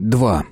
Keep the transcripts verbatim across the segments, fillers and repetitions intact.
два.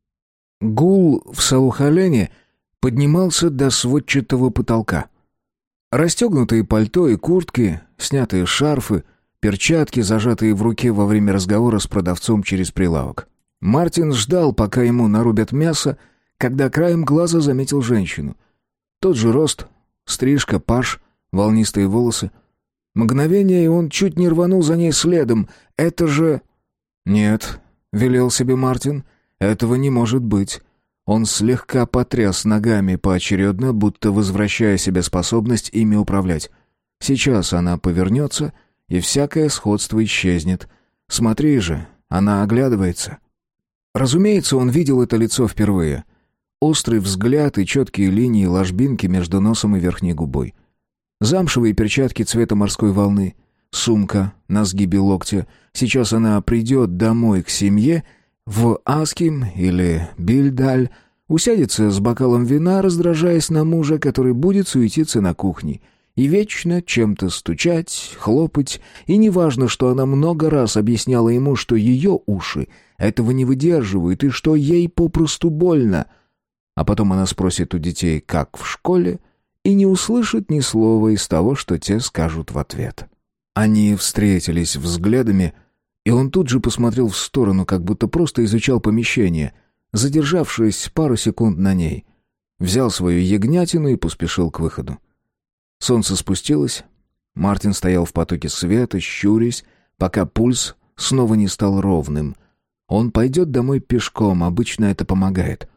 Гул в Саухалене поднимался до сводчатого потолка. Расстегнутые пальто и куртки, снятые шарфы, перчатки, зажатые в руке во время разговора с продавцом через прилавок. Мартин ждал, пока ему нарубят мясо, когда краем глаза заметил женщину. Тот же рост, стрижка, паш, волнистые волосы. Мгновение, и он чуть не рванул за ней следом. «Это же...» «Нет», — велел себе Мартин, — «этого не может быть». Он слегка потряс ногами поочередно, будто возвращая себе способность ими управлять. Сейчас она повернется, и всякое сходство исчезнет. Смотри же, она оглядывается. Разумеется, он видел это лицо впервые. Острый взгляд и четкие линии ложбинки между носом и верхней губой. Замшевые перчатки цвета морской волны. Сумка на сгибе локтя. Сейчас она придет домой к семье, в Аским или Бильдаль, усядется с бокалом вина, раздражаясь на мужа, который будет суетиться на кухне, и вечно чем-то стучать, хлопать, и неважно, что она много раз объясняла ему, что ее уши этого не выдерживают и что ей попросту больно. А потом она спросит у детей, как в школе, и не услышит ни слова из того, что те скажут в ответ. Они встретились взглядами, и он тут же посмотрел в сторону, как будто просто изучал помещение, задержавшись пару секунд на ней. Взял свою ягнятину и поспешил к выходу. Солнце спустилось. Мартин стоял в потоке света, щурясь, пока пульс снова не стал ровным. Он пойдет домой пешком, обычно это помогает.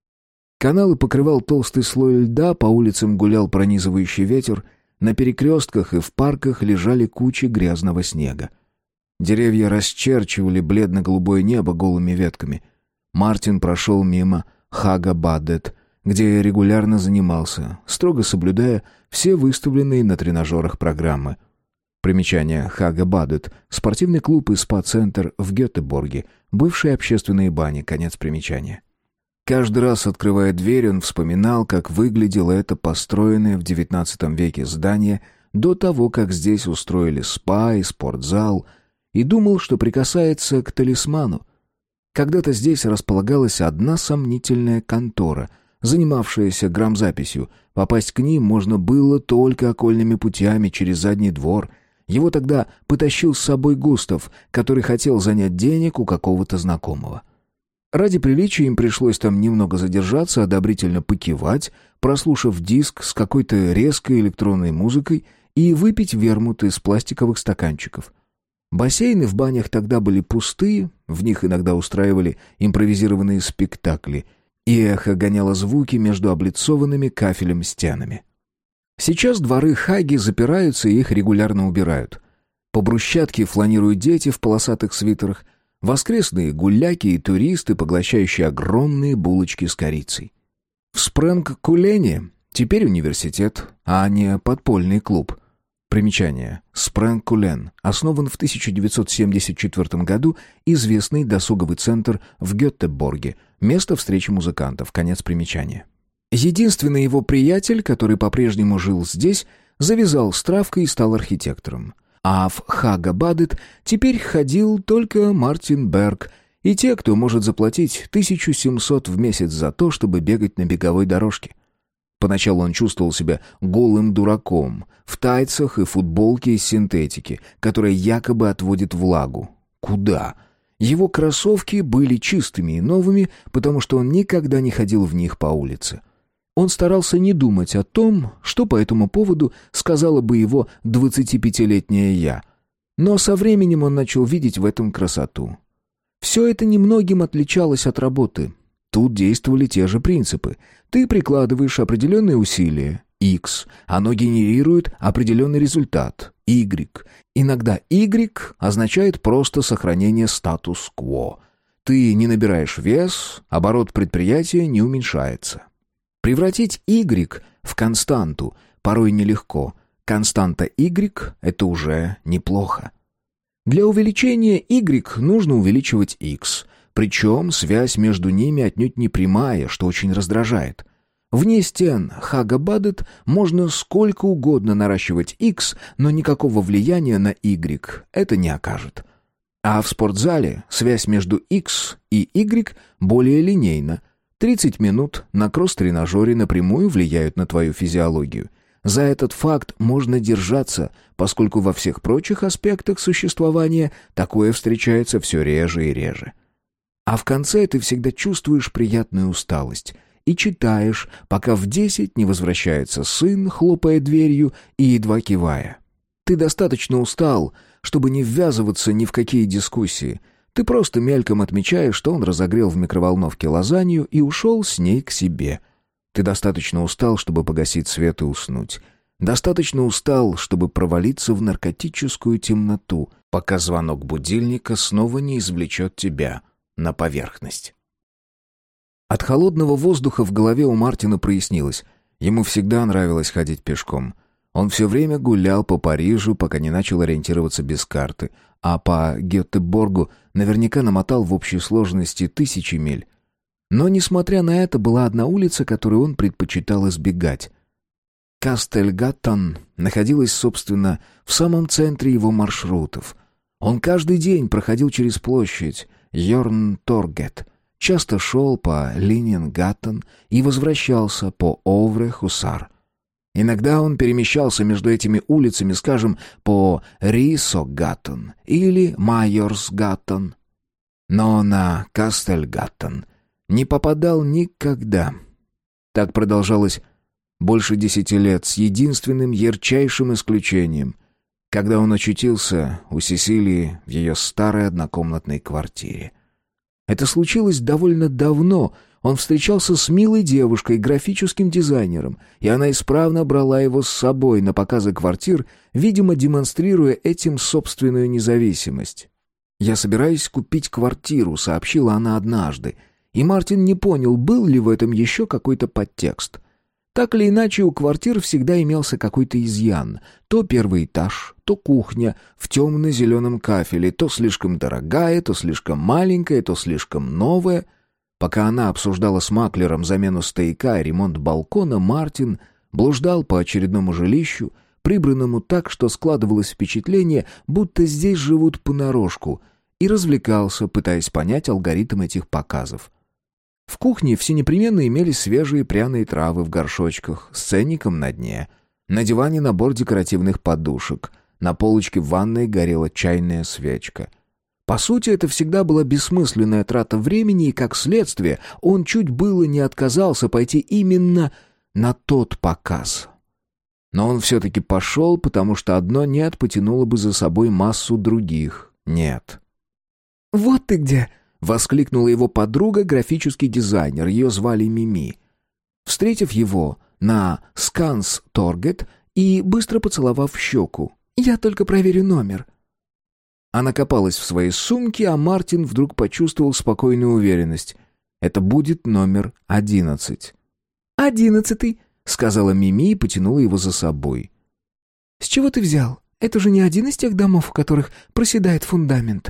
Каналы покрывал толстый слой льда, по улицам гулял пронизывающий ветер, на перекрестках и в парках лежали кучи грязного снега. Деревья расчерчивали бледно-голубое небо голыми ветками. Мартин прошел мимо Хага-Бадет, где я регулярно занимался, строго соблюдая все выставленные на тренажерах программы. Примечание: Хага-Бадет — спортивный клуб и спа-центр в Гетеборге, бывшие общественные бани, конец примечания. Каждый раз, открывая дверь, он вспоминал, как выглядело это построенное в девятнадцатом веке здание до того, как здесь устроили спа и спортзал, и думал, что прикасается к талисману. Когда-то здесь располагалась одна сомнительная контора, занимавшаяся грамзаписью. Попасть к ним можно было только окольными путями через задний двор. Его тогда потащил с собой Густав, который хотел занять денег у какого-то знакомого. Ради приличия им пришлось там немного задержаться, одобрительно покивать, прослушав диск с какой-то резкой электронной музыкой и выпить вермут из пластиковых стаканчиков. Бассейны в банях тогда были пустые, в них иногда устраивали импровизированные спектакли, и эхо гоняло звуки между облицованными кафелем стенами. Сейчас дворы Хаги запираются и их регулярно убирают. По брусчатке фланируют дети в полосатых свитерах, воскресные гуляки и туристы, поглощающие огромные булочки с корицей. В Спрэнг-Кулене теперь университет, а не подпольный клуб. Примечание. Спрэнг-Кулен основан в тысяча девятьсот семьдесят четвёртом году, известный досуговый центр в Гетеборге, место встречи музыкантов, конец примечания. Единственный его приятель, который по-прежнему жил здесь, завязал с травкой и стал архитектором. А в Хага-Бадет теперь ходил только Мартин Берг и те, кто может заплатить тысячу семьсот в месяц за то, чтобы бегать на беговой дорожке. Поначалу он чувствовал себя голым дураком, в тайцах и футболке из синтетики, которая якобы отводит влагу. Куда? Его кроссовки были чистыми и новыми, потому что он никогда не ходил в них по улице. Он старался не думать о том, что по этому поводу сказала бы его двадцатипятилетняя я. Но со временем он начал видеть в этом красоту. Все это немногим отличалось от работы. Тут действовали те же принципы. Ты прикладываешь определенные усилия, X, оно генерирует определенный результат, Y. Иногда Y означает просто сохранение статус-кво. Ты не набираешь вес, оборот предприятия не уменьшается. Превратить Y в константу порой нелегко. Константа Y — это уже неплохо. Для увеличения Y нужно увеличивать X, причем связь между ними отнюдь не прямая, что очень раздражает. Вне стен Хага-Бадет можно сколько угодно наращивать X, но никакого влияния на Y это не окажет. А в спортзале связь между X и Y более линейна. тридцать минут на кросс-тренажере напрямую влияют на твою физиологию. За этот факт можно держаться, поскольку во всех прочих аспектах существования такое встречается все реже и реже. А в конце ты всегда чувствуешь приятную усталость и читаешь, пока в десять не возвращается сын, хлопая дверью и едва кивая. Ты достаточно устал, чтобы не ввязываться ни в какие дискуссии. Ты просто мельком отмечаешь, что он разогрел в микроволновке лазанью и ушел с ней к себе. Ты достаточно устал, чтобы погасить свет и уснуть. Достаточно устал, чтобы провалиться в наркотическую темноту, пока звонок будильника снова не извлечет тебя на поверхность. От холодного воздуха в голове у Мартина прояснилось. Ему всегда нравилось ходить пешком. Он все время гулял по Парижу, пока не начал ориентироваться без карты, а по Гетеборгу наверняка намотал в общей сложности тысячи миль. Но, несмотря на это, была одна улица, которую он предпочитал избегать. Кастельгаттен находилась, собственно, в самом центре его маршрутов. Он каждый день проходил через площадь Йорнторгет, часто шел по Линингаттен и возвращался по Овре-Хусар. Иногда он перемещался между этими улицами, скажем, по Рисогаттен или Майорсгаттен, но на Кастельгаттен не попадал никогда. Так продолжалось больше десяти лет, с единственным ярчайшим исключением, когда он очутился у Сесилии в ее старой однокомнатной квартире. Это случилось довольно давно. Он встречался с милой девушкой, графическим дизайнером, и она исправно брала его с собой на показы квартир, видимо, демонстрируя этим собственную независимость. «Я собираюсь купить квартиру», — сообщила она однажды, и Мартин не понял, был ли в этом еще какой-то подтекст. Так или иначе, у квартир всегда имелся какой-то изъян. То первый этаж, то кухня в темно-зеленом кафеле, то слишком дорогая, то слишком маленькая, то слишком новая. Пока она обсуждала с маклером замену стояка и ремонт балкона, Мартин блуждал по очередному жилищу, прибранному так, что складывалось впечатление, будто здесь живут понарошку, и развлекался, пытаясь понять алгоритм этих показов. В кухне все непременно имелись свежие пряные травы в горшочках с ценником на дне. На диване набор декоративных подушек. На полочке в ванной горела чайная свечка. По сути, это всегда была бессмысленная трата времени, и, как следствие, он чуть было не отказался пойти именно на тот показ. Но он все-таки пошел, потому что одно «нет» потянуло бы за собой массу других «нет». «Вот ты где!» — воскликнула его подруга, графический дизайнер, ее звали Мими. Встретив его на Скансторгет и быстро поцеловав в щеку. «Я только проверю номер». Она копалась в своей сумке, а Мартин вдруг почувствовал спокойную уверенность. Это будет номер одиннадцать. «Одиннадцатый», — сказала Мими и потянула его за собой. «С чего ты взял? Это же не один из тех домов, в которых проседает фундамент».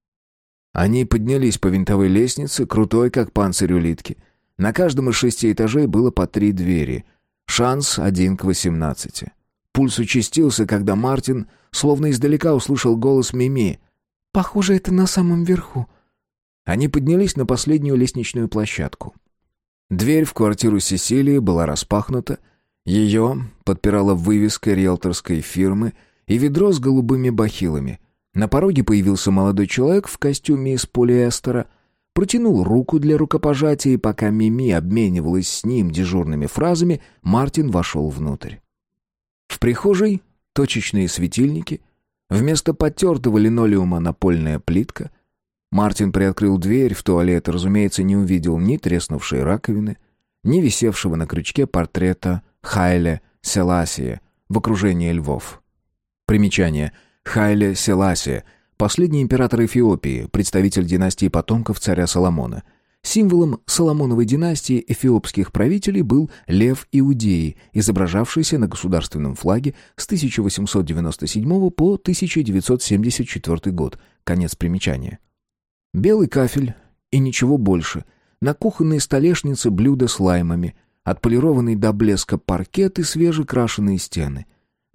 Они поднялись по винтовой лестнице, крутой, как панцирь улитки. На каждом из шести этажей было по три двери. Шанс один к восемнадцати. Пульс участился, когда Мартин, словно издалека, услышал голос Мими. «Похоже, это на самом верху». Они поднялись на последнюю лестничную площадку. Дверь в квартиру Сесилии была распахнута. Ее подпирала вывеска риэлторской фирмы и ведро с голубыми бахилами. На пороге появился молодой человек в костюме из полиэстера, протянул руку для рукопожатия, и пока Мими обменивалась с ним дежурными фразами, Мартин вошел внутрь. В прихожей точечные светильники, вместо потертого линолеума напольная плитка. Мартин приоткрыл дверь в туалет и, разумеется, не увидел ни треснувшей раковины, ни висевшего на крючке портрета Хайле Селасия в окружении львов. Примечание. Хайле Селасия, последний император Эфиопии, представитель династии потомков царя Соломона. Символом Соломоновой династии эфиопских правителей был лев Иудеи, изображавшийся на государственном флаге с тысяча восемьсот девяносто седьмого по тысяча девятьсот семьдесят четвёртый год. Конец примечания. Белый кафель и ничего больше. На кухонной столешнице блюда с лаймами, отполированный до блеска паркет и свежекрашенные стены.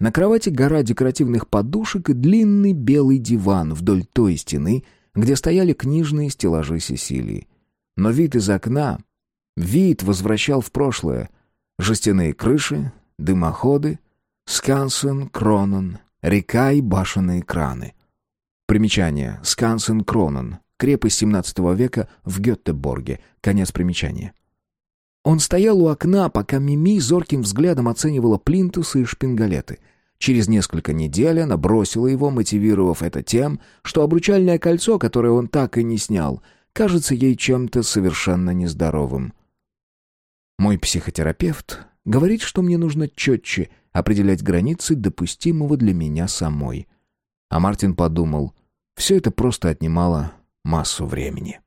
На кровати гора декоративных подушек и длинный белый диван вдоль той стены, где стояли книжные стеллажи Сесилии. Но вид из окна, вид возвращал в прошлое. Жестяные крыши, дымоходы, Скансен, Кронен, река и башенные краны. Примечание. Скансен, Кронен. Крепость семнадцатого века в Гетеборге. Конец примечания. Он стоял у окна, пока Мими зорким взглядом оценивала плинтусы и шпингалеты. Через несколько недель она бросила его, мотивировав это тем, что обручальное кольцо, которое он так и не снял, кажется ей чем-то совершенно нездоровым. Мой психотерапевт говорит, что мне нужно четче определять границы допустимого для меня самой. А Мартин подумал, все это просто отнимало массу времени.